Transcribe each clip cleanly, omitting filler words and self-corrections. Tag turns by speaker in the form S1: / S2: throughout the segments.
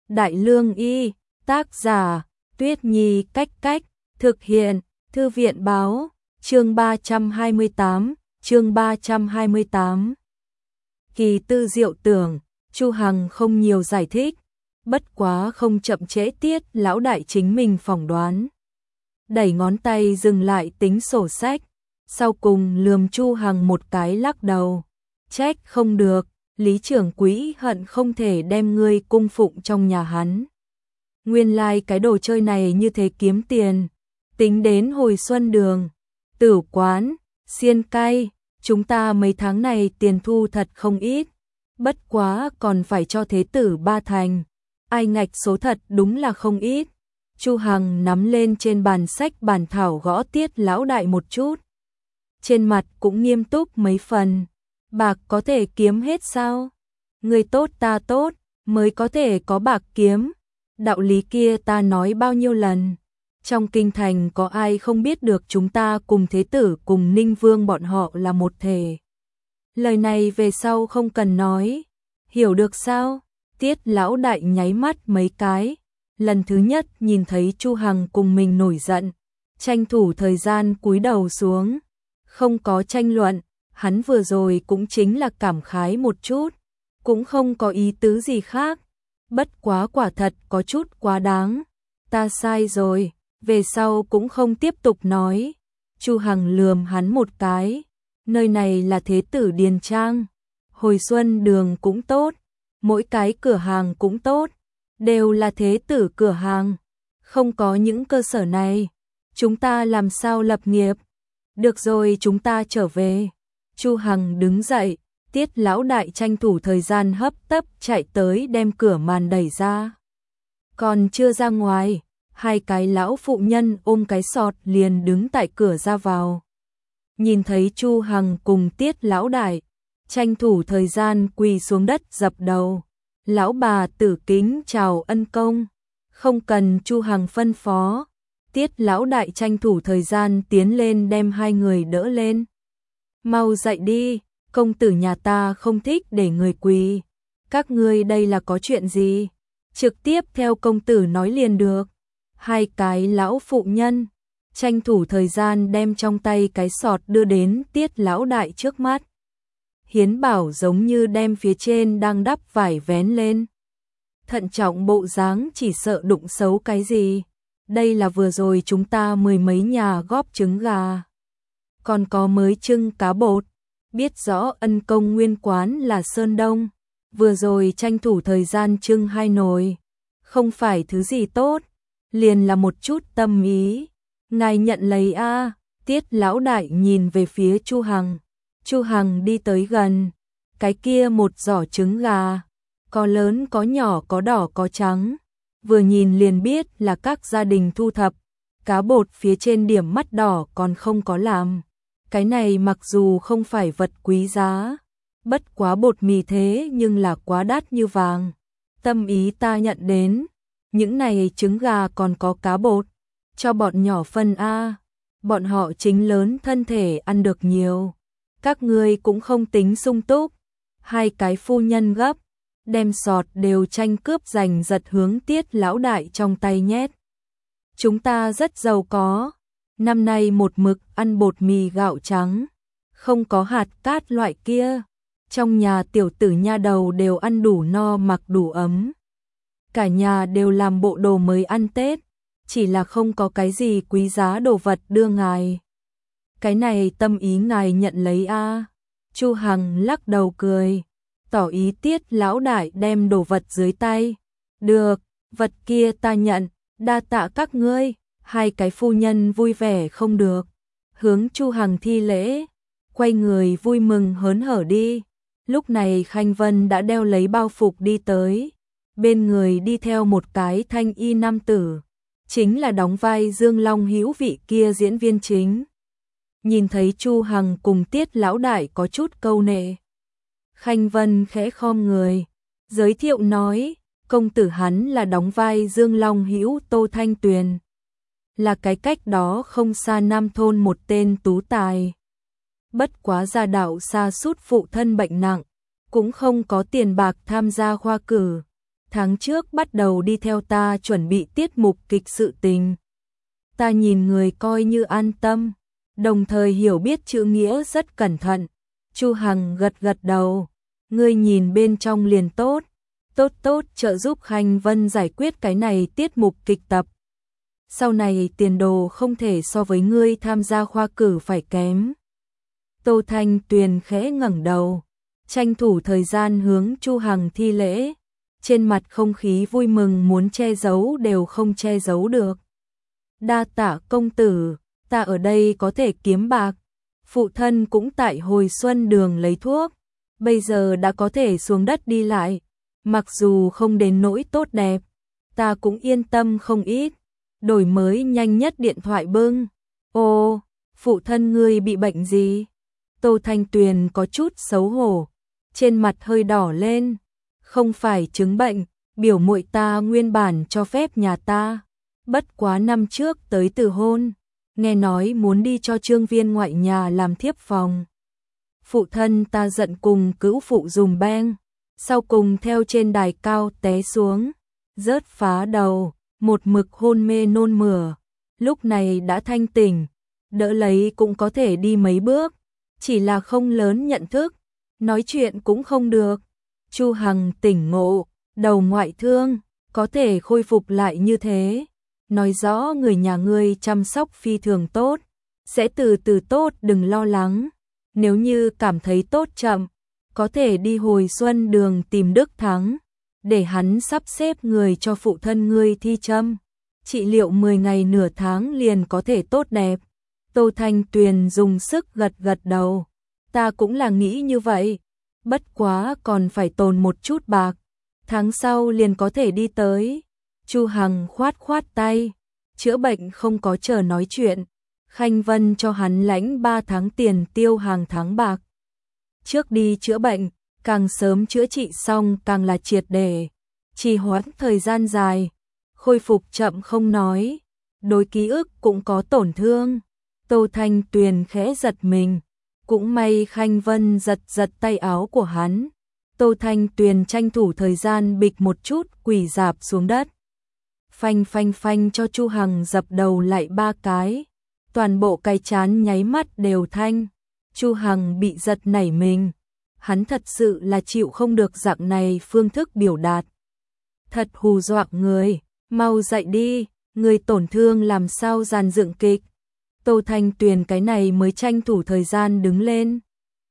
S1: Đại Lương Y, tác giả, Tuyết Nhi Cách Cách, thực hiện, Thư viện Báo, chương 328. Kỳ tư diệu tưởng, Chu Hằng không nhiều giải thích, bất quá không chậm trễ Tiết lão đại chính mình phỏng đoán. Đẩy ngón tay dừng lại tính sổ sách, sau cùng lườm Chu Hằng một cái lắc đầu. Trách không được, Lý trưởng quỹ hận không thể đem ngươi cung phụng trong nhà hắn. Nguyên lai cái đồ chơi này như thế kiếm tiền. Tính đến hồi xuân đường, tử quán, xiên cay, chúng ta mấy tháng này tiền thu thật không ít. Bất quá còn phải cho thế tử 3 thành. Ai ngạch số thật đúng là không ít. Chu Hằng nắm lên trên bàn sách bản thảo gõ Tiết lão đại một chút. Trên mặt cũng nghiêm túc mấy phần. Bạc có thể kiếm hết sao? Người tốt ta tốt, mới có thể có bạc kiếm. Đạo lý kia ta nói bao nhiêu lần. Trong kinh thành có ai không biết được chúng ta cùng thế tử cùng Ninh Vương bọn họ là một thể. Lời này về sau không cần nói. Hiểu được sao? Tiết lão đại nháy mắt mấy cái. Lần thứ nhất nhìn thấy Chu Hằng cùng mình nổi giận. Tranh thủ thời gian cúi đầu xuống. Không có tranh luận. Hắn vừa rồi cũng chính là cảm khái một chút. Cũng không có ý tứ gì khác. Bất quá quả thật có chút quá đáng. Ta sai rồi. Về sau cũng không tiếp tục nói. Chu Hằng lườm hắn một cái. Nơi này là thế tử điền trang. Hồi xuân đường cũng tốt. Mỗi cái cửa hàng cũng tốt. Đều là thế tử cửa hàng. Không có những cơ sở này. Chúng ta làm sao lập nghiệp. Được rồi chúng ta trở về. Chu Hằng đứng dậy. Tiết lão đại tranh thủ thời gian hấp tấp chạy tới đem cửa màn đẩy ra. Còn chưa ra ngoài. Hai cái lão phụ nhân ôm cái sọt liền đứng tại cửa ra vào. Nhìn thấy Chu Hằng cùng Tiết lão đại, tranh thủ thời gian quỳ xuống đất dập đầu. Lão bà tử kính chào ân công, không cần Chu Hằng phân phó. Tiết lão đại tranh thủ thời gian tiến lên đem hai người đỡ lên. Mau dậy đi, công tử nhà ta không thích để người quỳ. Các ngươi đây là có chuyện gì? Trực tiếp theo công tử nói liền được. Hai cái lão phụ nhân tranh thủ thời gian đem trong tay cái sọt đưa đến Tiết lão đại trước mắt. Hiến Bảo giống như đem phía trên đang đắp vải vén lên. Thận trọng bộ dáng chỉ sợ đụng xấu cái gì. Đây là vừa rồi chúng ta mười mấy nhà góp trứng gà. Còn có mới trưng cá bột. Biết rõ ân công nguyên quán là Sơn Đông. Vừa rồi tranh thủ thời gian trưng 2 nồi. Không phải thứ gì tốt. Liền là một chút tâm ý. Ngài nhận lấy a. Tiết lão đại nhìn về phía Chu Hằng. Chu Hằng đi tới gần. Cái kia một giỏ trứng gà. Có lớn có nhỏ có đỏ có trắng. Vừa nhìn liền biết là các gia đình thu thập. Cá bột phía trên điểm mắt đỏ còn không có làm. Cái này mặc dù không phải vật quý giá. Bất quá bột mì thế nhưng là quá đắt như vàng. Tâm ý ta nhận đến. Những này trứng gà còn có cá bột. Cho bọn nhỏ phân A. Bọn họ chính lớn thân thể ăn được nhiều. Các ngươi cũng không tính sung túc. Hai cái phu nhân gấp. Đem sọt đều tranh cướp giành giật hướng Tiết lão đại trong tay nhét. Chúng ta rất giàu có. Năm nay một mực ăn bột mì gạo trắng. Không có hạt cát loại kia. Trong nhà tiểu tử nha đầu đều ăn đủ no mặc đủ ấm. Cả nhà đều làm bộ đồ mới ăn Tết, chỉ là không có cái gì quý giá đồ vật đưa ngài. Cái này tâm ý ngài nhận lấy a. Chu Hằng lắc đầu cười, tỏ ý Tiết lão đại đem đồ vật dưới tay. Được, vật kia ta nhận, đa tạ các ngươi. Hai cái phu nhân vui vẻ không được, hướng Chu Hằng thi lễ, quay người vui mừng hớn hở đi. Lúc này Khanh Vân đã đeo lấy bao phục đi tới. Bên người đi theo một cái thanh y nam tử, chính là đóng vai Dương Long hữu vị kia diễn viên chính. Nhìn thấy Chu Hằng cùng Tiết lão đại có chút câu nệ. Khanh Vân khẽ khom người, giới thiệu nói, công tử hắn là đóng vai Dương Long hữu Tô Thanh Tuyền. Là cái cách đó không xa Nam thôn một tên tú tài. Bất quá gia đạo xa sút phụ thân bệnh nặng, cũng không có tiền bạc tham gia khoa cử. tháng trước bắt đầu đi theo ta chuẩn bị tiết mục kịch sự tình. Ta nhìn người coi như an tâm, đồng thời hiểu biết chữ nghĩa rất cẩn thận. Chu Hằng gật gật đầu, ngươi nhìn bên trong liền tốt, tốt trợ giúp Khanh Vân giải quyết cái này tiết mục kịch tập. Sau này tiền đồ không thể so với ngươi tham gia khoa cử phải kém. Tô Thanh Tuyền khẽ ngẩng đầu, tranh thủ thời gian hướng Chu Hằng thi lễ, trên mặt không khí vui mừng muốn che giấu đều không che giấu được. Đa tạ công tử, ta ở đây có thể kiếm bạc, phụ thân cũng tại Hồi Xuân Đường lấy thuốc, bây giờ đã có thể xuống đất đi lại, mặc dù không đến nỗi tốt đẹp, ta cũng yên tâm không ít. Đổi mới nhanh nhất điện thoại bưng. Ô, phụ thân ngươi bị bệnh gì? Tô Thanh Tuyền có chút xấu hổ, trên mặt hơi đỏ lên. Không phải chứng bệnh, biểu muội ta nguyên bản cho phép nhà ta. Bất quá năm trước tới từ hôn, nghe nói muốn đi cho Trương Viên ngoại nhà làm thiếp phòng. Phụ thân ta giận cùng cữu phụ dùng beng, sau cùng theo trên đài cao té xuống, rớt phá đầu. Một mực hôn mê nôn mửa, lúc này đã thanh tỉnh, đỡ lấy cũng có thể đi mấy bước, chỉ là không lớn nhận thức, nói chuyện cũng không được. Chu Hằng tỉnh ngộ, đầu ngoại thương, có thể khôi phục lại như thế, nói rõ người nhà ngươi chăm sóc phi thường tốt, sẽ từ từ tốt, đừng lo lắng. Nếu như cảm thấy tốt chậm, có thể đi Hồi Xuân Đường tìm Đức Thắng, để hắn sắp xếp người cho phụ thân ngươi thi châm, trị liệu 10 ngày nửa tháng liền có thể tốt đẹp. Tô Thanh Tuyền dùng sức gật gật đầu, ta cũng là nghĩ như vậy, bất quá còn phải tồn một chút bạc, tháng sau liền có thể đi tới. Chu Hằng khoát khoát tay, chữa bệnh không có chờ nói chuyện, Khanh Vân cho hắn lãnh 3 tháng tiền tiêu hàng tháng bạc. Trước đi chữa bệnh, càng sớm chữa trị xong càng là triệt để, trì hoãn thời gian dài, khôi phục chậm không nói, đối ký ức cũng có tổn thương. Tô Thanh Tuyền khẽ giật mình, cũng may Khanh Vân giật giật tay áo của hắn. Tô Thanh Tuyền tranh thủ thời gian bịch một chút quỳ rạp xuống đất. Phanh phanh phanh cho Chu Hằng dập đầu lại 3 cái, toàn bộ cái chán nháy mắt đều thanh. Chu Hằng bị giật nảy mình. Hắn thật sự là chịu không được dạng này phương thức biểu đạt. Thật hù dọa người, mau dậy đi, người tổn thương làm sao dàn dựng kịch. Tô Thanh Tuyền cái này mới tranh thủ thời gian đứng lên.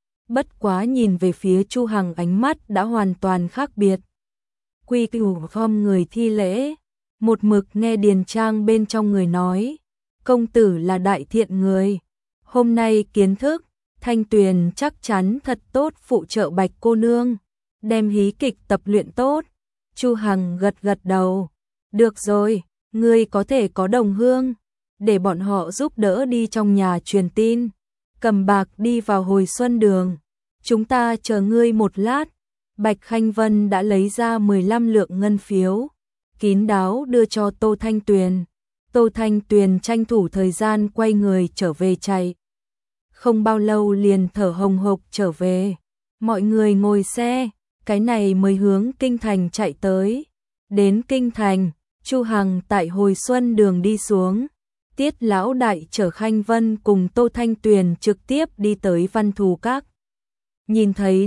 S1: Bất quá nhìn về phía Chu Hằng ánh mắt đã hoàn toàn khác biệt. Quy củ phong người thi lễ, một mực nghe Điền Trang bên trong người nói, công tử là đại thiện người, hôm nay kiến thức. Thanh Tuyền chắc chắn thật tốt phụ trợ Bạch cô nương, đem hí kịch tập luyện tốt. Chu Hằng gật gật đầu, được rồi, ngươi có thể có đồng hương, để bọn họ giúp đỡ đi trong nhà truyền tin, cầm bạc đi vào Hồi Xuân Đường, chúng ta chờ ngươi một lát. Bạch Khanh Vân đã lấy ra 15 lượng ngân phiếu, kín đáo đưa cho Tô Thanh Tuyền. Tô Thanh Tuyền tranh thủ thời gian quay người trở về chạy. Không bao lâu liền thở hồng hộc trở về. Mọi người ngồi xe, cái này mới hướng Kinh Thành chạy tới. Đến Kinh Thành, Chu Hằng tại Hồi Xuân Đường đi xuống. Tiết lão đại chở Khanh Vân cùng Tô Thanh Tuyền trực tiếp đi tới Văn Thù Các. Nhìn thấy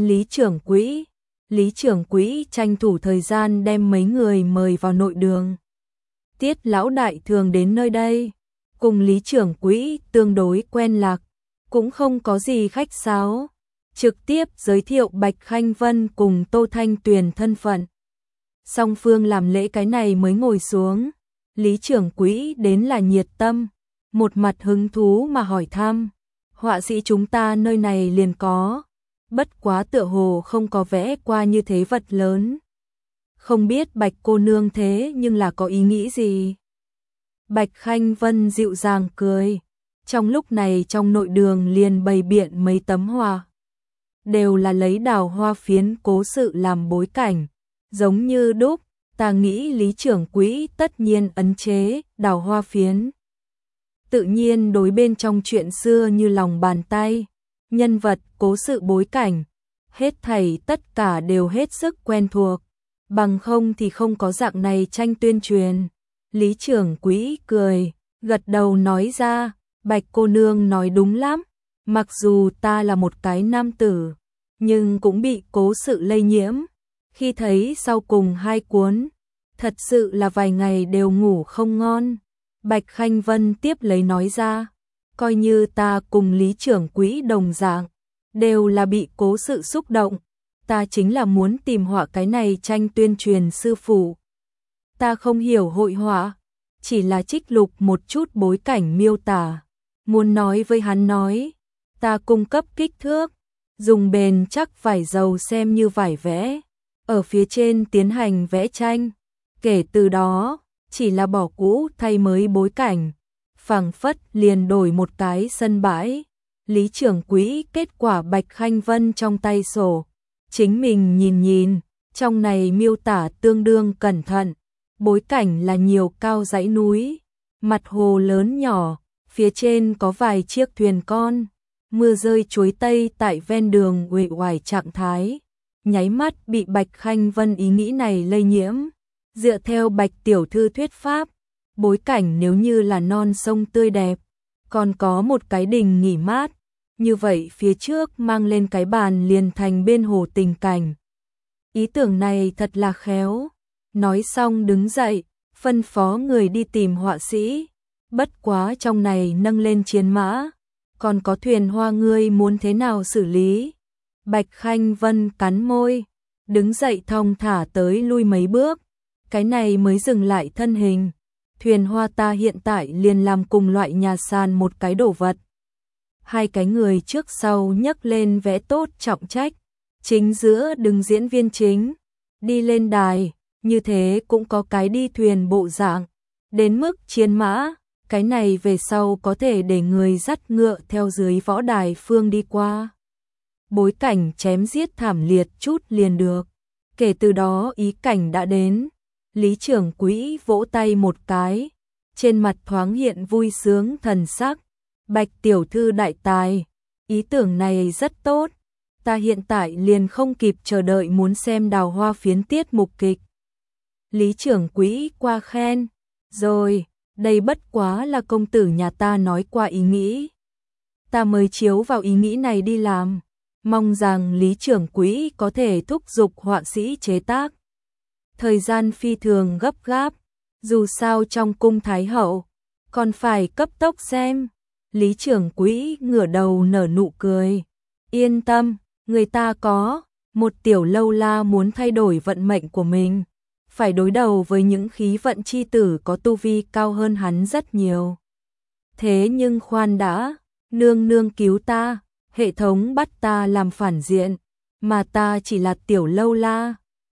S1: Lý trưởng quỹ tranh thủ thời gian đem mấy người mời vào nội đường. Tiết lão đại thường đến nơi đây, cùng Lý trưởng quỹ tương đối quen lạc, cũng không có gì khách sáo, trực tiếp giới thiệu Bạch Khanh Vân cùng Tô Thanh Tuyền thân phận. Song phương làm lễ cái này mới ngồi xuống, Lý trưởng quỹ đến là nhiệt tâm, một mặt hứng thú mà hỏi thăm, họa sĩ chúng ta nơi này liền có, bất quá tựa hồ không có vẽ qua như thế vật lớn. Không biết Bạch cô nương thế nhưng là có ý nghĩ gì? Bạch Khanh Vân dịu dàng cười. Trong lúc này trong nội đường liền bày biện mấy tấm hoa, đều là lấy đào hoa phiến cố sự làm bối cảnh, giống như đúc. Ta nghĩ Lý trưởng quỹ tất nhiên ấn chế đào hoa phiến, tự nhiên đối bên trong chuyện xưa như lòng bàn tay, nhân vật, cố sự, bối cảnh, hết thảy tất cả đều hết sức quen thuộc. bằng không thì không có dạng này tranh tuyên truyền. Lý trưởng quỹ cười, gật đầu nói ra, Bạch cô nương nói đúng lắm, mặc dù ta là một cái nam tử, nhưng cũng bị cố sự lây nhiễm. Khi thấy sau cùng 2 cuốn, thật sự là vài ngày đều ngủ không ngon. Bạch Khanh Vân tiếp lấy nói ra, coi như ta cùng Lý trưởng quỹ đồng dạng, đều là bị cố sự xúc động. Ta chính là muốn tìm họa cái này tranh tuyên truyền sư phụ. Ta không hiểu hội họa, chỉ là trích lục một chút bối cảnh miêu tả. Muốn nói với hắn nói, ta cung cấp kích thước, dùng bền chắc vải dầu xem như vải vẽ, ở phía trên tiến hành vẽ tranh. Kể từ đó, chỉ là bỏ cũ thay mới bối cảnh, phảng phất liền đổi một cái sân bãi. Lý trưởng quỹ kết quả Bạch Khanh Vân trong tay sổ, chính mình nhìn nhìn, trong này miêu tả tương đương cẩn thận, bối cảnh là nhiều cao dãy núi, mặt hồ lớn nhỏ, phía trên có vài chiếc thuyền con, mưa rơi chuối tây tại ven đường uể oải trạng thái, nháy mắt bị Bạch Khanh Vân ý nghĩ này lây nhiễm. Dựa theo Bạch tiểu thư thuyết pháp, bối cảnh nếu như là non sông tươi đẹp, còn có một cái đình nghỉ mát, như vậy phía trước mang lên cái bàn liền thành bên hồ tình cảnh. Ý tưởng này thật là khéo. Nói xong đứng dậy, phân phó người đi tìm họa sĩ. Bất quá trong này nâng lên chiến mã, còn có thuyền hoa ngươi muốn thế nào xử lý? Bạch Khanh Vân cắn môi, đứng dậy thong thả tới lui mấy bước, cái này mới dừng lại thân hình. Thuyền hoa ta hiện tại liền làm cùng loại nhà sàn một cái đồ vật. 2 cái người trước sau nhấc lên vẽ tốt trọng trách, chính giữa đứng diễn viên chính, đi lên đài, như thế cũng có cái đi thuyền bộ dạng, đến mức chiến mã, cái này về sau có thể để người dắt ngựa theo dưới võ đài phương đi qua. Bối cảnh chém giết thảm liệt chút liền được, kể từ đó ý cảnh đã đến. Lý trưởng quỹ vỗ tay một cái, trên mặt thoáng hiện vui sướng thần sắc. Bạch tiểu thư đại tài, ý tưởng này rất tốt, ta hiện tại liền không kịp chờ đợi muốn xem Đào Hoa phiến tiết mục kịch. Lý trưởng quỹ qua khen, rồi, đây bất quá là công tử nhà ta nói qua ý nghĩ. Ta mới chiếu vào ý nghĩ này đi làm, mong rằng Lý trưởng quỹ có thể thúc giục họa sĩ chế tác. Thời gian phi thường gấp gáp, dù sao trong cung Thái hậu, còn phải cấp tốc xem. Lý trưởng quỹ ngửa đầu nở nụ cười. Yên tâm, người ta có một tiểu lâu la muốn thay đổi vận mệnh của mình, phải đối đầu với những khí vận chi tử có tu vi cao hơn hắn rất nhiều. Thế nhưng khoan đã, nương nương cứu ta, hệ thống bắt ta làm phản diện, mà ta chỉ là tiểu lâu la,